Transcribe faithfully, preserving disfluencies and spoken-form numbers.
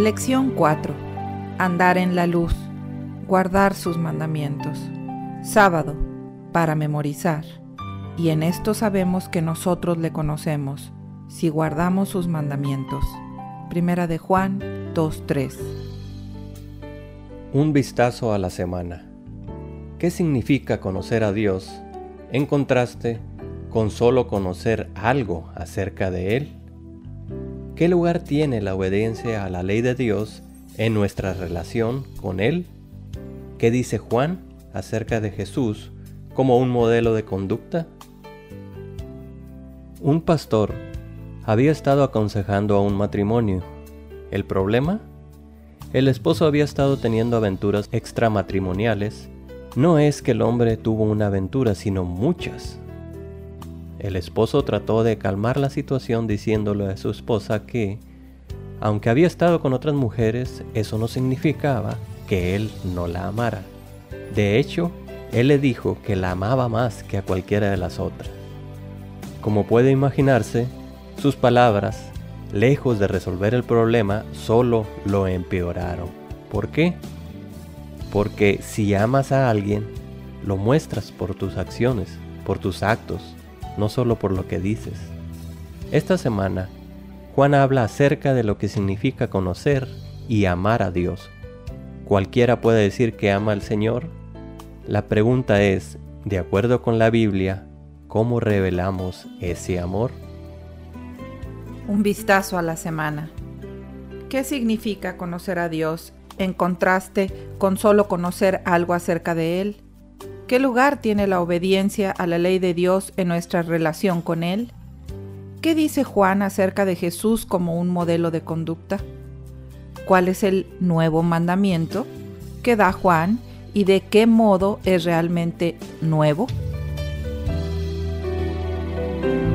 Lección cuatro. Andar en la luz. Guardar sus mandamientos. Sábado, para memorizar. Y en esto sabemos que nosotros le conocemos, si guardamos sus mandamientos. Primera de Juan dos tres. Un vistazo a la semana. ¿Qué significa conocer a Dios en contraste con solo conocer algo acerca de Él? ¿Qué lugar tiene la obediencia a la ley de Dios en nuestra relación con Él? ¿Qué dice Juan acerca de Jesús como un modelo de conducta? Un pastor había estado aconsejando a un matrimonio. ¿El problema? El esposo había estado teniendo aventuras extramatrimoniales. No es que el hombre tuvo una aventura, sino muchas. El esposo trató de calmar la situación diciéndole a su esposa que, aunque había estado con otras mujeres, eso no significaba que él no la amara. De hecho, él le dijo que la amaba más que a cualquiera de las otras. Como puede imaginarse, sus palabras, lejos de resolver el problema, solo lo empeoraron. ¿Por qué? Porque si amas a alguien, lo muestras por tus acciones, por tus actos, no solo por lo que dices. Esta semana, Juan habla acerca de lo que significa conocer y amar a Dios. ¿Cualquiera puede decir que ama al Señor? La pregunta es, de acuerdo con la Biblia, ¿cómo revelamos ese amor? Un vistazo a la semana. ¿Qué significa conocer a Dios en contraste con solo conocer algo acerca de Él? ¿Qué lugar tiene la obediencia a la ley de Dios en nuestra relación con Él? ¿Qué dice Juan acerca de Jesús como un modelo de conducta? ¿Cuál es el nuevo mandamiento que da Juan y de qué modo es realmente nuevo?